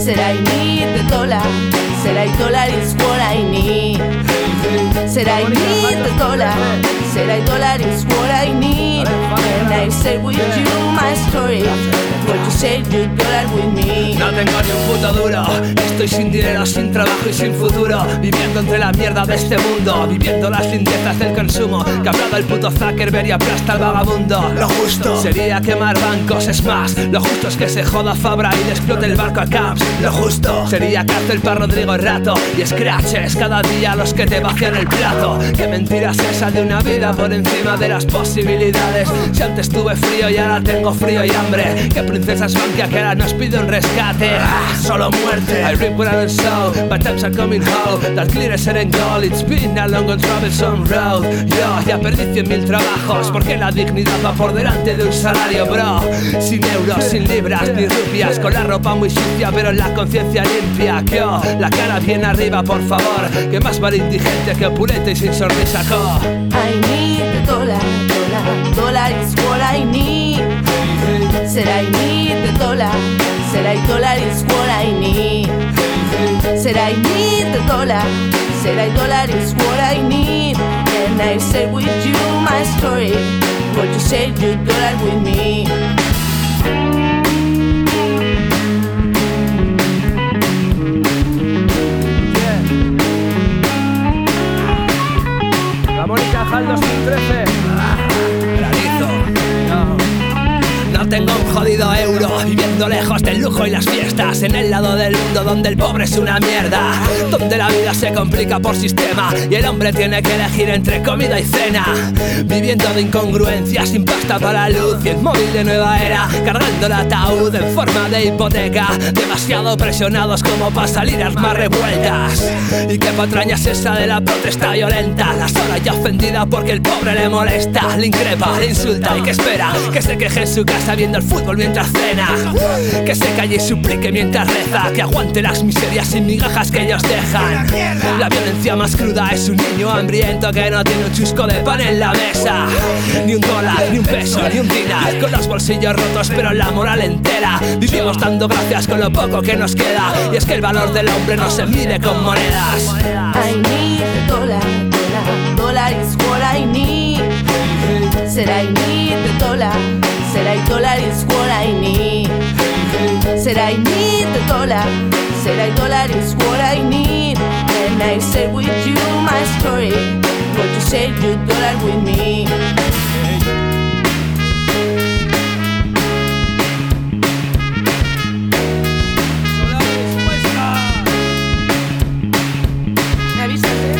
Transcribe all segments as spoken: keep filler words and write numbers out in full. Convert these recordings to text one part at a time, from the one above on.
Said I need the dollar. Said I dollar is what I need. Said I need the dollar. Said I dollar is what I need. And I said with you my story. What you said you dollar with me. No tengo ni un puto duro. Estoy sin dinero, sin trabajo y sin futuro. Viviendo entre la mierda de este mundo. Viviendo las lindezas del consumo. Que ha hablado el puto Zuckerberg y aplasta al vagabundo. Lo justo sería quemar bancos, es más. Lo justo es que se joda Fabra y le explote el barco a Camps. Lo justo sería cárcel para Rodrigo Rato y scratches cada día los que te vacían el plato. Qué mentira es esa de una vida por encima de las posibilidades. Si antes tuve frío y ahora tengo frío y hambre. Qué princesas banquia que ahora nos pide un rescate. Ah, solo muerte. I rip without a soul, but times are coming home. That glitter set and gold, it's been a long and troublesome road. Yo ya perdí cien mil trabajos porque la dignidad va por delante de un salario, bro. Sin euros, sin libras ni rupias, con la ropa muy sucia pero la conciencia limpia. Que oh, la cara bien arriba, por favor. Que más vale indigente que opulente y sin sonrisa, co. I need the dollar, dollar, dollar is what I need. Said I need the dollar. Said I dollar is what I need. Said I need the dollar. Said I dollar is what I need. And I said with you my story. What you said you dollar with me. Ramón y Cajal dos mil trece. Granizo. No tengo un jodido euro, viviendo lejos del lujo y las fiestas, en el lado del mundo donde el pobre es una mierda, donde la vida se complica por sistema y el hombre tiene que elegir entre comida y cena, viviendo de incongruencias, sin pasta para la luz y el móvil de nueva era, cargando el ataúd en forma de hipoteca, demasiado presionados como para salir a armar revueltas. Y qué patraña es esa de la protesta violenta, la sola ya ofendida porque el pobre le molesta, le increpa, le insulta y que espera que se queje en su casa viendo el fútbol mientras cena, que se calle y suplique mientras reza, que aguante las miserias y migajas que ellos dejan. La violencia más cruda es un niño hambriento que no tiene un chusco de pan en la mesa, ni un dólar, ni un peso, ni un dinar, con los bolsillos rotos pero la moral entera. Vivimos dando gracias con lo poco que nos queda, y es que el valor del hombre no se mide con monedas. I need the dollar, dollar, dollar is what I need. Said I need the dollar. Said I dollar is what I need. Said I need the dollar. Said I dollar is what I need. And I said with you my story. What you said you dollar with me. ¿Me avisas, eh?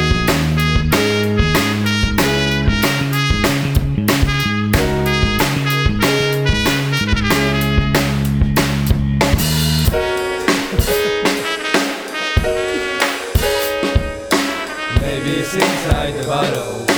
Maybe it's inside the bottle.